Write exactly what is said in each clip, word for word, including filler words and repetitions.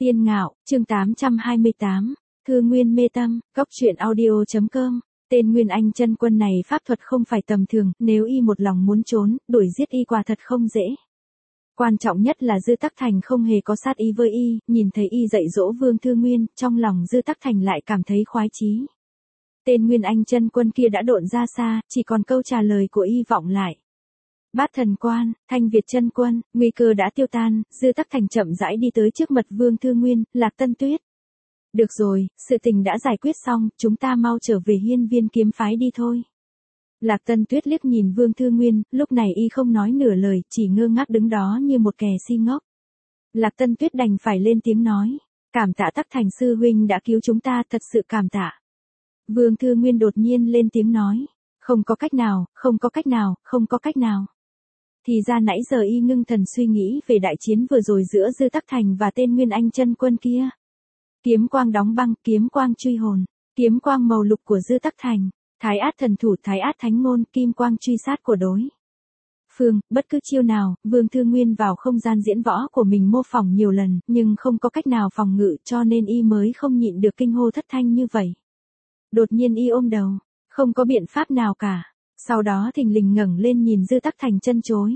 Tiên Ngạo, chương tám trăm hai mươi tám, Thư Nguyên Mê Tâm, Góc Truyện Audio.com. Tên Nguyên Anh chân quân này pháp thuật không phải tầm thường, nếu y một lòng muốn trốn, đuổi giết y quả thật không dễ. Quan trọng nhất là Dư Tắc Thành không hề có sát ý với y, nhìn thấy y dạy dỗ Vương Thư Nguyên, trong lòng Dư Tắc Thành lại cảm thấy khoái chí. Tên Nguyên Anh chân quân kia đã độn ra xa, chỉ còn câu trả lời của y vọng lại. Bát Thần Quan, Thanh Việt chân quân, nguy cơ đã tiêu tan, Dư Tắc Thành chậm rãi đi tới trước mặt Vương Thư Nguyên, Lạc Tân Tuyết. Được rồi, sự tình đã giải quyết xong, chúng ta mau trở về Hiên Viên kiếm phái đi thôi. Lạc Tân Tuyết liếc nhìn Vương Thư Nguyên, lúc này y không nói nửa lời, chỉ ngơ ngác đứng đó như một kẻ si ngốc. Lạc Tân Tuyết đành phải lên tiếng nói, cảm tạ Tắc Thành sư huynh đã cứu chúng ta, thật sự cảm tạ. Vương Thư Nguyên đột nhiên lên tiếng nói, không có cách nào, không có cách nào, không có cách nào. Thì ra nãy giờ y ngưng thần suy nghĩ về đại chiến vừa rồi giữa Dư Tắc Thành và tên Nguyên Anh chân quân kia. Kiếm quang đóng băng, kiếm quang truy hồn, kiếm quang màu lục của Dư Tắc Thành, thái át thần thủ, thái át thánh ngôn, kim quang truy sát của đối phương, bất cứ chiêu nào, Vương Thư Nguyên vào không gian diễn võ của mình mô phỏng nhiều lần, nhưng không có cách nào phòng ngự, cho nên y mới không nhịn được kinh hô thất thanh như vậy. Đột nhiên y ôm đầu, không có biện pháp nào cả, sau đó thình lình ngẩng lên nhìn Dư Tắc Thành chân chối.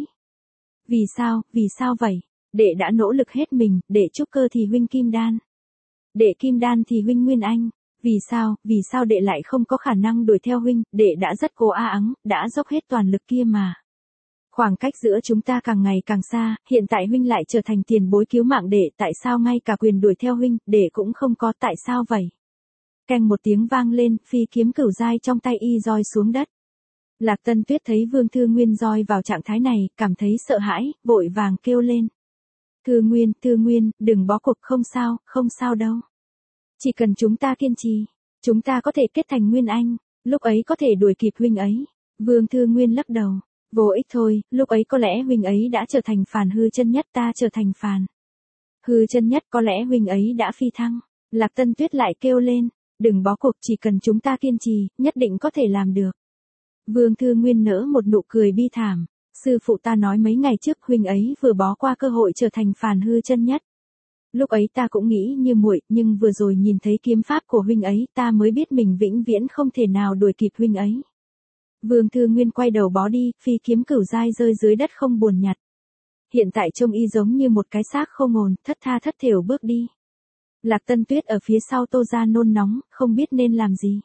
Vì sao, vì sao vậy? Đệ đã nỗ lực hết mình, đệ trúc cơ thì huynh kim đan. Đệ kim đan thì huynh Nguyên Anh, vì sao, vì sao đệ lại không có khả năng đuổi theo huynh, đệ đã rất cố a ắng, đã dốc hết toàn lực kia mà. Khoảng cách giữa chúng ta càng ngày càng xa, hiện tại huynh lại trở thành tiền bối cứu mạng đệ, tại sao ngay cả quyền đuổi theo huynh, đệ cũng không có, tại sao vậy? Keng một tiếng vang lên, phi kiếm cửu giai trong tay y roi xuống đất. Lạc Tân Tuyết thấy Vương Thư Nguyên roi vào trạng thái này, cảm thấy sợ hãi, vội vàng kêu lên. Thư Nguyên, Thư Nguyên, đừng bó cuộc, không sao, không sao đâu. Chỉ cần chúng ta kiên trì, chúng ta có thể kết thành Nguyên Anh, lúc ấy có thể đuổi kịp huynh ấy. Vương Thư Nguyên lắc đầu, vô ích thôi, lúc ấy có lẽ huynh ấy đã trở thành phàn hư chân nhất, ta trở thành phàn hư chân nhất, có lẽ huynh ấy đã phi thăng. Lạc Tân Tuyết lại kêu lên, đừng bó cuộc, chỉ cần chúng ta kiên trì, nhất định có thể làm được. Vương Thư Nguyên nở một nụ cười bi thảm, sư phụ ta nói mấy ngày trước huynh ấy vừa bó qua cơ hội trở thành phàn hư chân nhất. Lúc ấy ta cũng nghĩ như muội, nhưng vừa rồi nhìn thấy kiếm pháp của huynh ấy, ta mới biết mình vĩnh viễn không thể nào đuổi kịp huynh ấy. Vương Thư Nguyên quay đầu bó đi, phi kiếm cửu giai rơi dưới đất không buồn nhặt. Hiện tại trông y giống như một cái xác không hồn, thất tha thất thểu bước đi. Lạc Tân Tuyết ở phía sau Tô ra nôn nóng, không biết nên làm gì.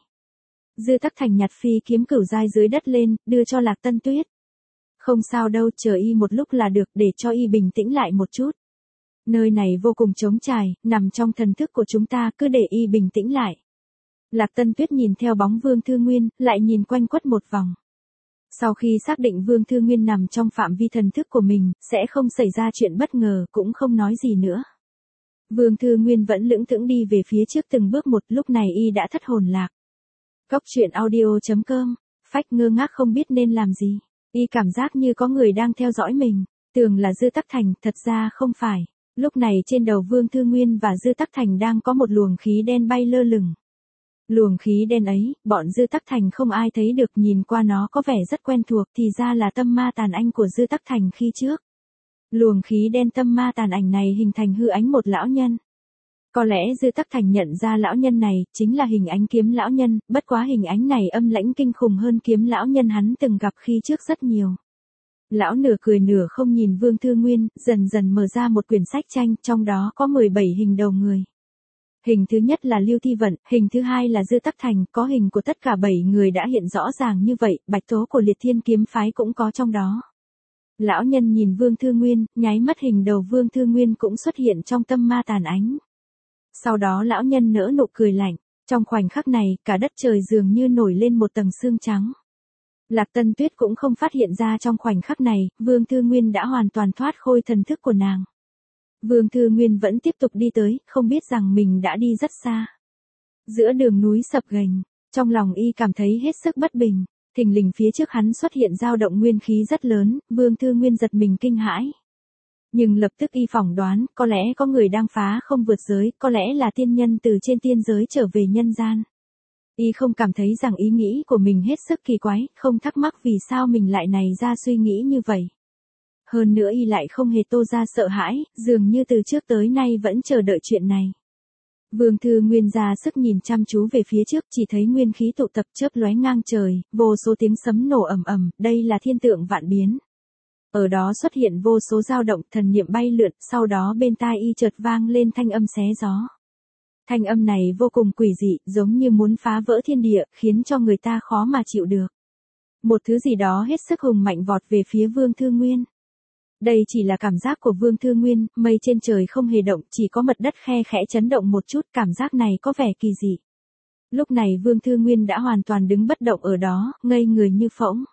Dư Tắc Thành nhặt phi kiếm cửu giai dưới đất lên, đưa cho Lạc Tân Tuyết. Không sao đâu, chờ y một lúc là được, để cho y bình tĩnh lại một chút. Nơi này vô cùng trống trải, nằm trong thần thức của chúng ta, cứ để y bình tĩnh lại. Lạc Tân Tuyết nhìn theo bóng Vương Thư Nguyên, lại nhìn quanh quất một vòng. Sau khi xác định Vương Thư Nguyên nằm trong phạm vi thần thức của mình, sẽ không xảy ra chuyện bất ngờ, cũng không nói gì nữa. Vương Thư Nguyên vẫn lững thững đi về phía trước từng bước một, lúc này y đã thất hồn lạc. Góc Truyện Audio.com, phách ngơ ngác không biết nên làm gì. Y cảm giác như có người đang theo dõi mình, tưởng là Dư Tắc Thành, thật ra không phải. Lúc này trên đầu Vương Thư Nguyên và Dư Tắc Thành đang có một luồng khí đen bay lơ lửng. Luồng khí đen ấy, bọn Dư Tắc Thành không ai thấy được, nhìn qua nó có vẻ rất quen thuộc, thì ra là tâm ma tàn ảnh của Dư Tắc Thành khi trước. Luồng khí đen tâm ma tàn ảnh này hình thành hư ảnh một lão nhân. Có lẽ Dư Tắc Thành nhận ra lão nhân này chính là hình ánh kiếm lão nhân, bất quá hình ánh này âm lãnh kinh khủng hơn kiếm lão nhân hắn từng gặp khi trước rất nhiều. Lão nửa cười nửa không nhìn Vương Thư Nguyên, dần dần mở ra một quyển sách tranh, trong đó có mười bảy hình đầu người. Hình thứ nhất là Lưu Thi Vận, hình thứ hai là Dư Tắc Thành, có hình của tất cả bảy người đã hiện rõ ràng như vậy, bạch tố của Liệt Thiên kiếm phái cũng có trong đó. Lão nhân nhìn Vương Thư Nguyên, nháy mắt hình đầu Vương Thư Nguyên cũng xuất hiện trong tâm ma tàn ánh. Sau đó lão nhân nở nụ cười lạnh, trong khoảnh khắc này, cả đất trời dường như nổi lên một tầng sương trắng. Lạc Tân Tuyết cũng không phát hiện ra trong khoảnh khắc này, Vương Thư Nguyên đã hoàn toàn thoát khôi thần thức của nàng. Vương Thư Nguyên vẫn tiếp tục đi tới, không biết rằng mình đã đi rất xa. Giữa đường núi sập ghềnh, trong lòng y cảm thấy hết sức bất bình, thình lình phía trước hắn xuất hiện dao động nguyên khí rất lớn, Vương Thư Nguyên giật mình kinh hãi. Nhưng lập tức y phỏng đoán, có lẽ có người đang phá không vượt giới, có lẽ là tiên nhân từ trên tiên giới trở về nhân gian. Y không cảm thấy rằng ý nghĩ của mình hết sức kỳ quái, không thắc mắc vì sao mình lại này ra suy nghĩ như vậy. Hơn nữa y lại không hề tô ra sợ hãi, dường như từ trước tới nay vẫn chờ đợi chuyện này. Vương Thư Nguyên ra sức nhìn chăm chú về phía trước, chỉ thấy nguyên khí tụ tập chớp lóe ngang trời, vô số tiếng sấm nổ ầm ầm, đây là thiên tượng vạn biến. Ở đó xuất hiện vô số dao động, thần niệm bay lượn, sau đó bên tai y chợt vang lên thanh âm xé gió. Thanh âm này vô cùng quỷ dị, giống như muốn phá vỡ thiên địa, khiến cho người ta khó mà chịu được. Một thứ gì đó hết sức hùng mạnh vọt về phía Vương Thư Nguyên. Đây chỉ là cảm giác của Vương Thư Nguyên, mây trên trời không hề động, chỉ có mặt đất khe khẽ chấn động một chút, cảm giác này có vẻ kỳ dị. Lúc này Vương Thư Nguyên đã hoàn toàn đứng bất động ở đó, ngây người như phỗng.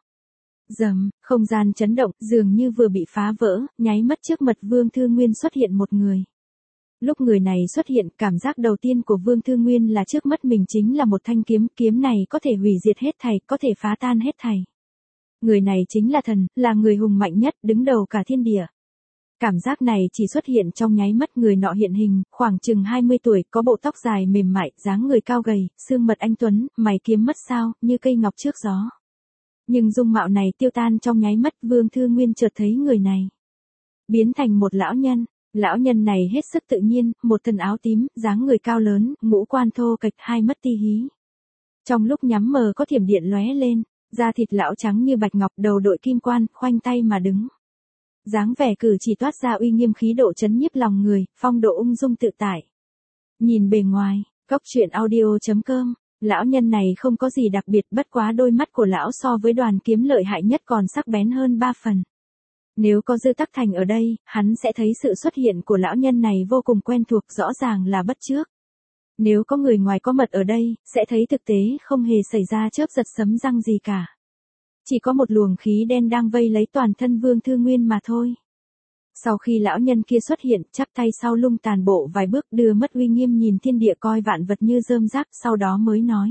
Rầm, không gian chấn động, dường như vừa bị phá vỡ, nháy mắt trước mặt Vương Thư Nguyên xuất hiện một người. Lúc người này xuất hiện, cảm giác đầu tiên của Vương Thư Nguyên là trước mắt mình chính là một thanh kiếm, kiếm này có thể hủy diệt hết thảy, có thể phá tan hết thảy. Người này chính là thần, là người hùng mạnh nhất, đứng đầu cả thiên địa. Cảm giác này chỉ xuất hiện trong nháy mắt, người nọ hiện hình, khoảng chừng hai mươi tuổi, có bộ tóc dài mềm mại, dáng người cao gầy, xương mật anh tuấn, mày kiếm mắt sao, như cây ngọc trước gió. Nhưng dung mạo này tiêu tan trong nháy mắt, Vương Thư Nguyên chợt thấy người này biến thành một lão nhân. Lão nhân này hết sức tự nhiên, một thân áo tím, dáng người cao lớn, ngũ quan thô kệch, hai mắt ti hí. Trong lúc nhắm mờ có thiểm điện lóe lên, da thịt lão trắng như bạch ngọc, đầu đội kim quan, khoanh tay mà đứng. Dáng vẻ cử chỉ toát ra uy nghiêm khí độ chấn nhiếp lòng người, phong độ ung dung tự tại. Nhìn bề ngoài, Cốc Truyện Audio chấm com, lão nhân này không có gì đặc biệt, bất quá đôi mắt của lão so với Đoàn Kiếm lợi hại nhất còn sắc bén hơn ba phần. Nếu có Dư Tắc Thành ở đây, hắn sẽ thấy sự xuất hiện của lão nhân này vô cùng quen thuộc, rõ ràng là bắt chước. Nếu có người ngoài có mật ở đây, sẽ thấy thực tế không hề xảy ra chớp giật sấm răng gì cả. Chỉ có một luồng khí đen đang vây lấy toàn thân Vương Thư Nguyên mà thôi. Sau khi lão nhân kia xuất hiện, chắp tay sau lưng tàn bộ vài bước, đưa mắt uy nghiêm nhìn thiên địa, coi vạn vật như rơm rác, sau đó mới nói.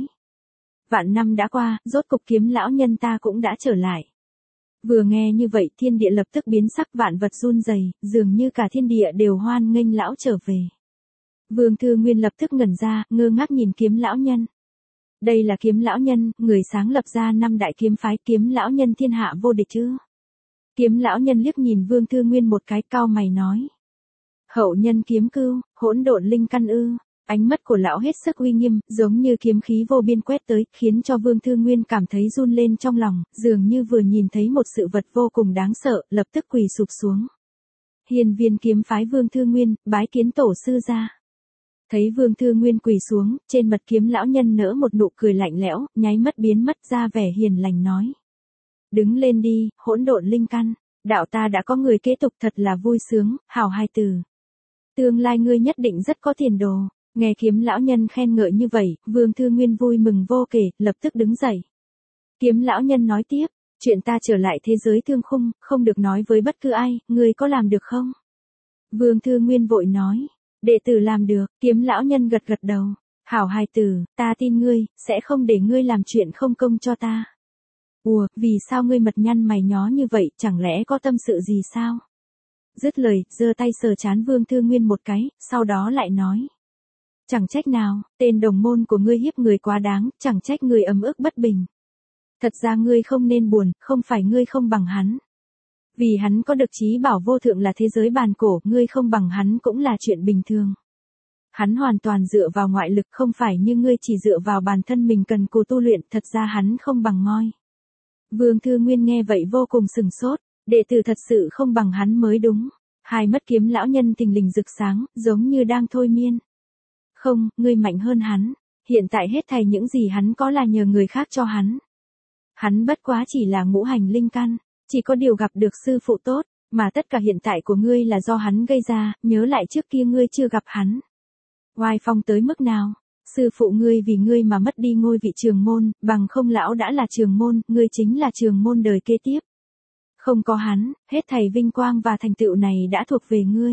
Vạn năm đã qua, rốt cục kiếm lão nhân ta cũng đã trở lại. Vừa nghe như vậy, thiên địa lập tức biến sắc, vạn vật run rẩy, dường như cả thiên địa đều hoan nghênh lão trở về. Vương Thư Nguyên lập tức ngẩn ra, ngơ ngác nhìn kiếm lão nhân. Đây là kiếm lão nhân, người sáng lập ra năm đại kiếm phái, kiếm lão nhân thiên hạ vô địch chứ. Kiếm lão nhân liếc nhìn Vương Thư Nguyên một cái, cau mày nói. Hậu nhân kiếm cưu, hỗn độn linh căn ư. Ánh mắt của lão hết sức uy nghiêm, giống như kiếm khí vô biên quét tới, khiến cho Vương Thư Nguyên cảm thấy run lên trong lòng, dường như vừa nhìn thấy một sự vật vô cùng đáng sợ, lập tức quỳ sụp xuống. Hiền viên kiếm phái Vương Thư Nguyên, bái kiến tổ sư gia. Thấy Vương Thư Nguyên quỳ xuống, trên mặt kiếm lão nhân nở một nụ cười lạnh lẽo, nháy mắt biến mất ra vẻ hiền lành nói. Đứng lên đi, hỗn độn linh căn, đạo ta đã có người kế tục, thật là vui sướng, hảo hai từ. Tương lai ngươi nhất định rất có tiền đồ. Nghe kiếm lão nhân khen ngợi như vậy, Vương Thư Nguyên vui mừng vô kể, lập tức đứng dậy. Kiếm lão nhân nói tiếp, chuyện ta trở lại thế giới thương khung, không được nói với bất cứ ai, ngươi có làm được không? Vương Thư Nguyên vội nói, đệ tử làm được, kiếm lão nhân gật gật đầu, hảo hài tử, ta tin ngươi, sẽ không để ngươi làm chuyện không công cho ta. Ủa, vì sao ngươi mật nhăn mày nhó như vậy, chẳng lẽ có tâm sự gì sao? Dứt lời, giơ tay sờ trán Vương Thư Nguyên một cái, sau đó lại nói. Chẳng trách nào, tên đồng môn của ngươi hiếp người quá đáng, chẳng trách ngươi ấm ức bất bình. Thật ra ngươi không nên buồn, không phải ngươi không bằng hắn. Vì hắn có được trí bảo vô thượng là thế giới bàn cổ, ngươi không bằng hắn cũng là chuyện bình thường. Hắn hoàn toàn dựa vào ngoại lực, không phải như ngươi chỉ dựa vào bản thân mình cần cù tu luyện, thật ra hắn không bằng ngoi. Vương Thư Nguyên nghe vậy vô cùng sừng sốt, đệ tử thật sự không bằng hắn mới đúng. Hai mắt kiếm lão nhân thình lình rực sáng, giống như đang thôi miên. Không, ngươi mạnh hơn hắn, hiện tại hết thảy những gì hắn có là nhờ người khác cho hắn. Hắn bất quá chỉ là ngũ hành linh căn, chỉ có điều gặp được sư phụ tốt, mà tất cả hiện tại của ngươi là do hắn gây ra, nhớ lại trước kia ngươi chưa gặp hắn. Oai phong tới mức nào, sư phụ ngươi vì ngươi mà mất đi ngôi vị trường môn, bằng không lão đã là trường môn, ngươi chính là trường môn đời kế tiếp. Không có hắn, hết thảy vinh quang và thành tựu này đã thuộc về ngươi.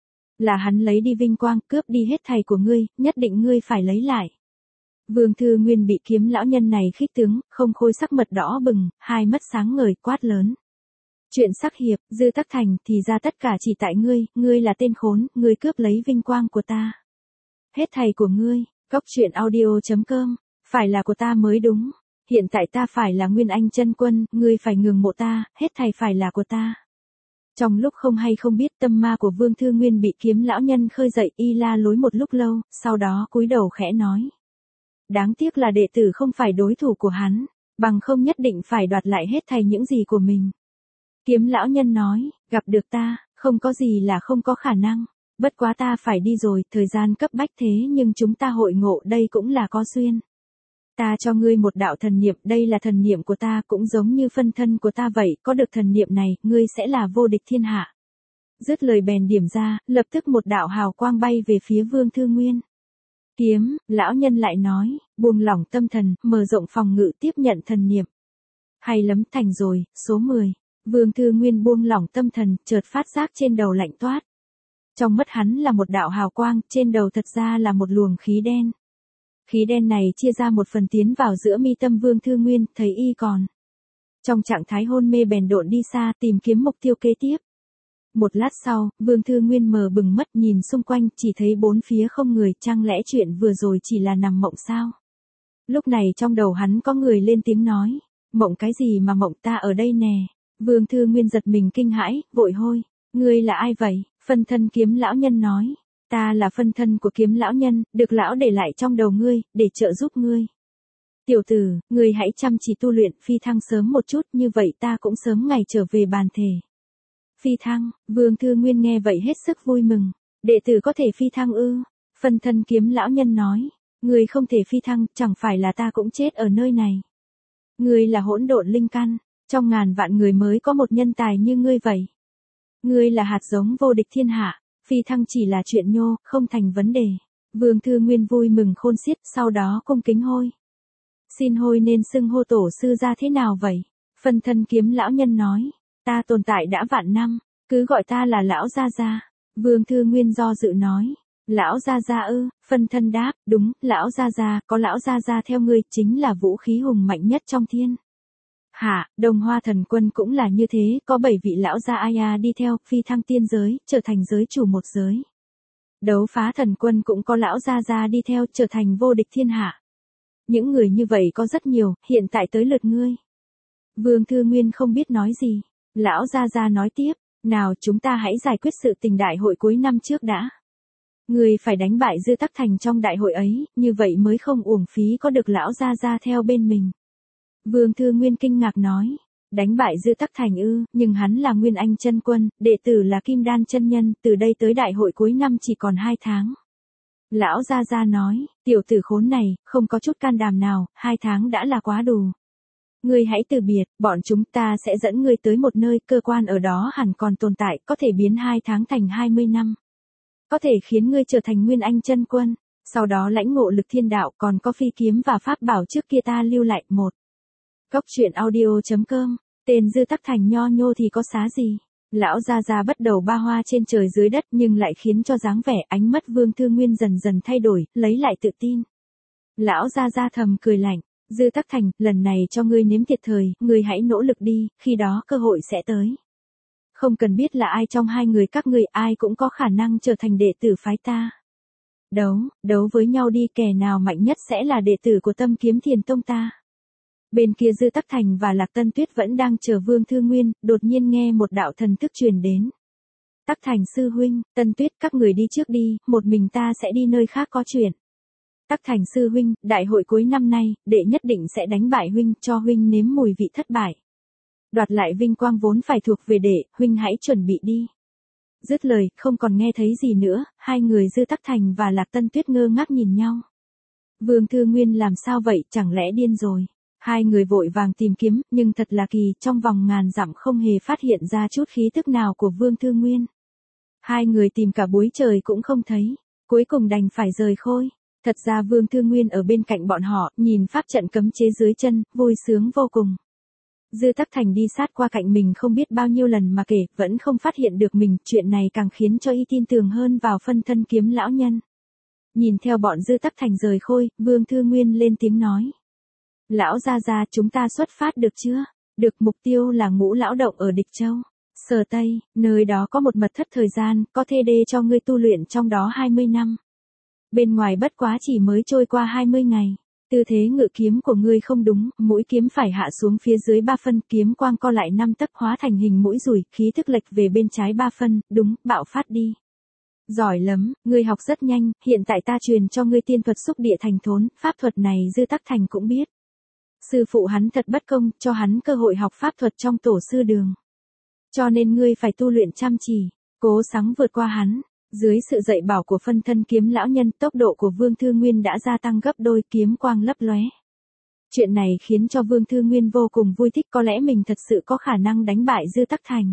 Là hắn lấy đi vinh quang, cướp đi hết thảy của ngươi, nhất định ngươi phải lấy lại. Vương Thư Nguyên bị kiếm lão nhân này khích tướng, không khôi sắc mật đỏ bừng, hai mắt sáng ngời, quát lớn. Chuyện sắc hiệp, Dư Tắc Thành, thì ra tất cả chỉ tại ngươi, ngươi là tên khốn, ngươi cướp lấy vinh quang của ta. Hết thảy của ngươi, Cốc Truyện Audio chấm com, phải là của ta mới đúng. Hiện tại ta phải là Nguyên Anh chân quân, ngươi phải ngưỡng mộ ta, hết thảy phải là của ta. Trong lúc không hay không biết tâm ma của Vương Thư Nguyên bị Kiếm lão nhân khơi dậy, y la lối một lúc lâu, sau đó cúi đầu khẽ nói. Đáng tiếc là đệ tử không phải đối thủ của hắn, bằng không nhất định phải đoạt lại hết thảy những gì của mình. Kiếm lão nhân nói, gặp được ta, không có gì là không có khả năng, bất quá ta phải đi rồi, thời gian cấp bách thế nhưng chúng ta hội ngộ đây cũng là có duyên. Ta cho ngươi một đạo thần niệm, đây là thần niệm của ta cũng giống như phân thân của ta vậy, có được thần niệm này, ngươi sẽ là vô địch thiên hạ. Dứt lời bèn điểm ra, lập tức một đạo hào quang bay về phía Vương Thư Nguyên. Kiếm, lão nhân lại nói, buông lỏng tâm thần, mở rộng phòng ngự tiếp nhận thần niệm. Hay lắm, thành rồi, số mười. Vương Thư Nguyên buông lỏng tâm thần, chợt phát giác trên đầu lạnh toát. Trong mắt hắn là một đạo hào quang, trên đầu thật ra là một luồng khí đen. Khí đen này chia ra một phần tiến vào giữa mi tâm Vương Thư Nguyên, thấy y còn. Trong trạng thái hôn mê bèn độn đi xa tìm kiếm mục tiêu kế tiếp. Một lát sau, Vương Thư Nguyên mờ bừng mất nhìn xung quanh chỉ thấy bốn phía không người, chẳng lẽ chuyện vừa rồi chỉ là nằm mộng sao? Lúc này trong đầu hắn có người lên tiếng nói, mộng cái gì mà mộng, ta ở đây nè. Vương Thư Nguyên giật mình kinh hãi, vội hôi, ngươi là ai vậy? Phân thân Kiếm lão nhân nói, ta là phân thân của Kiếm lão nhân, được lão để lại trong đầu ngươi, để trợ giúp ngươi. Tiểu tử, ngươi hãy chăm chỉ tu luyện, phi thăng sớm một chút, như vậy ta cũng sớm ngày trở về bàn thể. Phi thăng, Vương Thư Nguyên nghe vậy hết sức vui mừng, đệ tử có thể phi thăng ư? Phân thân Kiếm lão nhân nói, ngươi không thể phi thăng, chẳng phải là ta cũng chết ở nơi này. Ngươi là hỗn độn linh căn, trong ngàn vạn người mới có một nhân tài như ngươi vậy. Ngươi là hạt giống vô địch thiên hạ, phi thăng chỉ là chuyện nhô, không thành vấn đề. Vương Thư Nguyên vui mừng khôn xiết, sau đó cung kính hôi. Xin hôi nên xưng hô tổ sư ra thế nào vậy? Phân thân Kiếm lão nhân nói, ta tồn tại đã vạn năm, cứ gọi ta là lão gia gia. Vương Thư Nguyên do dự nói, lão gia gia ư? Phân thân đáp, đúng, lão gia gia, có lão gia gia theo ngươi, chính là vũ khí hùng mạnh nhất trong thiên hạ. Đông Hoa thần quân cũng là như thế, có bảy vị lão gia Aya đi theo, phi thăng tiên giới, trở thành giới chủ một giới. Đấu phá thần quân cũng có lão gia gia đi theo, trở thành vô địch thiên hạ. Những người như vậy có rất nhiều, hiện tại tới lượt ngươi. Vương Thư Nguyên không biết nói gì. Lão gia gia nói tiếp, nào chúng ta hãy giải quyết sự tình đại hội cuối năm trước đã. Ngươi phải đánh bại Dư Tắc Thành trong đại hội ấy, như vậy mới không uổng phí có được lão gia gia theo bên mình. Vương Thư Nguyên kinh ngạc nói, đánh bại Dư Tắc Thành ư, nhưng hắn là Nguyên Anh chân quân, đệ tử là Kim Đan chân nhân, từ đây tới đại hội cuối năm chỉ còn hai tháng. Lão gia gia nói, tiểu tử khốn này, không có chút can đảm nào, hai tháng đã là quá đủ. Ngươi hãy từ biệt, bọn chúng ta sẽ dẫn ngươi tới một nơi, cơ quan ở đó hẳn còn tồn tại, có thể biến hai tháng thành hai mươi năm. Có thể khiến ngươi trở thành Nguyên Anh chân quân, sau đó lãnh ngộ lực thiên đạo, còn có phi kiếm và pháp bảo trước kia ta lưu lại. Một. Góc truyện audio chấm com, tên Dư Tắc Thành nho nhô thì có xá gì. Lão gia gia bắt đầu ba hoa trên trời dưới đất nhưng lại khiến cho dáng vẻ ánh mắt Vương Thư Nguyên dần dần thay đổi, lấy lại tự tin. Lão gia gia thầm cười lạnh, Dư Tắc Thành, lần này cho ngươi nếm thiệt thời, ngươi hãy nỗ lực đi, khi đó cơ hội sẽ tới. Không cần biết là ai trong hai người các ngươi, ai cũng có khả năng trở thành đệ tử phái ta. Đấu, đấu với nhau đi, kẻ nào mạnh nhất sẽ là đệ tử của Tâm Kiếm Thiền Tông ta. Bên kia Dư Tắc Thành và Lạc Tân Tuyết vẫn đang chờ Vương Thư Nguyên, đột nhiên nghe một đạo thần thức truyền đến. Tắc Thành sư huynh, Tân Tuyết các người đi trước đi, một mình ta sẽ đi nơi khác có chuyện. Tắc Thành sư huynh, đại hội cuối năm nay, đệ nhất định sẽ đánh bại huynh, cho huynh nếm mùi vị thất bại. Đoạt lại vinh quang vốn phải thuộc về đệ, huynh hãy chuẩn bị đi. Dứt lời, không còn nghe thấy gì nữa, hai người Dư Tắc Thành và Lạc Tân Tuyết ngơ ngác nhìn nhau. Vương Thư Nguyên làm sao vậy, chẳng lẽ điên rồi? Hai người vội vàng tìm kiếm, nhưng thật là kỳ, trong vòng ngàn dặm không hề phát hiện ra chút khí tức nào của Vương Thư Nguyên. Hai người tìm cả buổi trời cũng không thấy, cuối cùng đành phải rời khôi. Thật ra Vương Thư Nguyên ở bên cạnh bọn họ, nhìn pháp trận cấm chế dưới chân, vui sướng vô cùng. Dư Tắc Thành đi sát qua cạnh mình không biết bao nhiêu lần mà kể, vẫn không phát hiện được mình, chuyện này càng khiến cho y tin tưởng hơn vào phân thân Kiếm lão nhân. Nhìn theo bọn Dư Tắc Thành rời khôi, Vương Thư Nguyên lên tiếng nói. Lão gia gia, chúng ta xuất phát được chưa? Được, mục tiêu là Ngũ Lão Động ở Địch Châu, Sở Tây, nơi đó có một mật thất thời gian, có thể để cho ngươi tu luyện trong đó hai mươi năm. Bên ngoài bất quá chỉ mới trôi qua hai mươi ngày. Tư thế ngự kiếm của ngươi không đúng, mũi kiếm phải hạ xuống phía dưới ba phân, kiếm quang co lại năm tấc hóa thành hình mũi rùi, khí thức lệch về bên trái ba phân, đúng, bạo phát đi. Giỏi lắm, ngươi học rất nhanh, hiện tại ta truyền cho ngươi tiên thuật xúc địa thành thốn, pháp thuật này Dư Tắc Thành cũng biết. Sư phụ hắn thật bất công, cho hắn cơ hội học pháp thuật trong tổ sư đường. Cho nên ngươi phải tu luyện chăm chỉ, cố gắng vượt qua hắn. Dưới sự dạy bảo của phân thân kiếm lão nhân, tốc độ của Vương Thư Nguyên đã gia tăng gấp đôi, kiếm quang lấp lóe. Chuyện này khiến cho Vương Thư Nguyên vô cùng vui thích, có lẽ mình thật sự có khả năng đánh bại Dư Tắc Thành.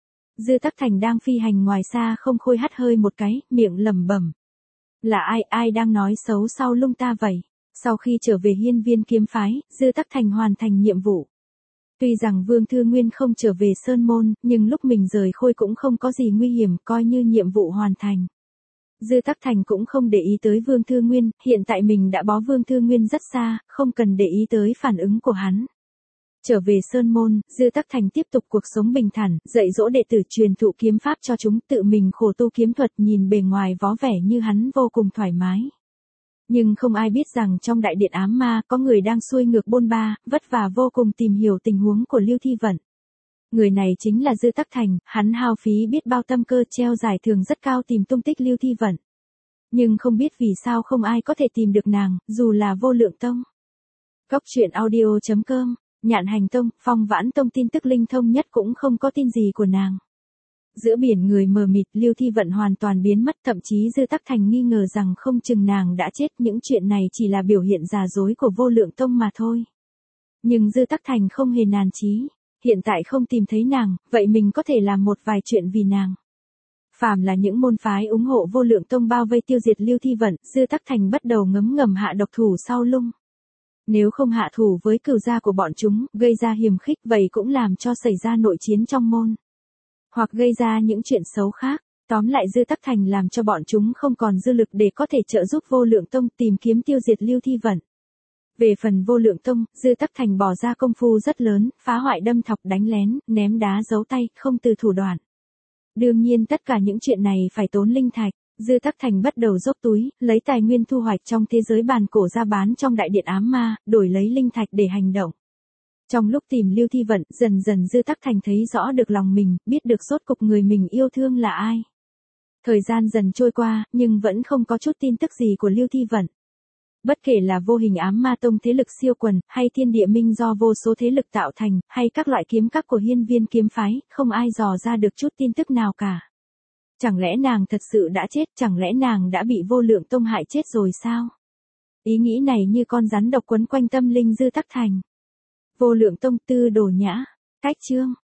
Dư Tắc Thành đang phi hành ngoài xa không khôi hắt hơi một cái, miệng lẩm bẩm. Là ai, ai đang nói xấu sau lưng ta vậy? Sau khi trở về hiên viên kiếm phái, Dư Tắc Thành hoàn thành nhiệm vụ. Tuy rằng Vương Thư Nguyên không trở về Sơn Môn, nhưng lúc mình rời Khôi cũng không có gì nguy hiểm, coi như nhiệm vụ hoàn thành. Dư Tắc Thành cũng không để ý tới Vương Thư Nguyên, hiện tại mình đã bó Vương Thư Nguyên rất xa, không cần để ý tới phản ứng của hắn. Trở về Sơn Môn, Dư Tắc Thành tiếp tục cuộc sống bình thản, dạy dỗ đệ tử truyền thụ kiếm pháp cho chúng, tự mình khổ tu kiếm thuật, nhìn bề ngoài vó vẻ như hắn vô cùng thoải mái. Nhưng không ai biết rằng trong đại điện ám ma có người đang xuôi ngược bôn ba, vất vả vô cùng tìm hiểu tình huống của Lưu Thi Vận. Người này chính là Dư Tắc Thành, hắn hao phí biết bao tâm cơ treo giải thưởng rất cao tìm tung tích Lưu Thi Vận. Nhưng không biết vì sao không ai có thể tìm được nàng, dù là Vô Lượng Tông. Góc truyện audio chấm com, Nhạn Hành Tông, Phong Vãn Tông tin tức linh thông nhất cũng không có tin gì của nàng. Giữa biển người mờ mịt, Lưu Thi Vận hoàn toàn biến mất, thậm chí Dư Tắc Thành nghi ngờ rằng không chừng nàng đã chết, những chuyện này chỉ là biểu hiện giả dối của Vô Lượng Tông mà thôi. Nhưng Dư Tắc Thành không hề nản chí, hiện tại không tìm thấy nàng, vậy mình có thể làm một vài chuyện vì nàng. Phàm là những môn phái ủng hộ Vô Lượng Tông bao vây tiêu diệt Lưu Thi Vận, Dư Tắc Thành bắt đầu ngấm ngầm hạ độc thủ sau lưng. Nếu không hạ thủ với cửu gia của bọn chúng, gây ra hiềm khích, vậy cũng làm cho xảy ra nội chiến trong môn. Hoặc gây ra những chuyện xấu khác, tóm lại Dư Tắc Thành làm cho bọn chúng không còn dư lực để có thể trợ giúp Vô Lượng Tông tìm kiếm tiêu diệt Lưu Thi Vận. Về phần Vô Lượng Tông, Dư Tắc Thành bỏ ra công phu rất lớn, phá hoại đâm thọc đánh lén, ném đá giấu tay, không từ thủ đoạn. Đương nhiên tất cả những chuyện này phải tốn linh thạch, Dư Tắc Thành bắt đầu dốc túi, lấy tài nguyên thu hoạch trong thế giới bàn cổ ra bán trong đại điện ám ma, đổi lấy linh thạch để hành động. Trong lúc tìm Lưu Thi Vận, dần dần Dư Tắc Thành thấy rõ được lòng mình, biết được rốt cục người mình yêu thương là ai. Thời gian dần trôi qua, nhưng vẫn không có chút tin tức gì của Lưu Thi Vận. Bất kể là vô hình ám ma tông thế lực siêu quần, hay thiên địa minh do vô số thế lực tạo thành, hay các loại kiếm các của hiên viên kiếm phái, không ai dò ra được chút tin tức nào cả. Chẳng lẽ nàng thật sự đã chết, chẳng lẽ nàng đã bị Vô Lượng Tông hại chết rồi sao? Ý nghĩ này như con rắn độc quấn quanh tâm linh Dư Tắc Thành. Vô Lượng Tông Tư Đồ Nhã, cách chương.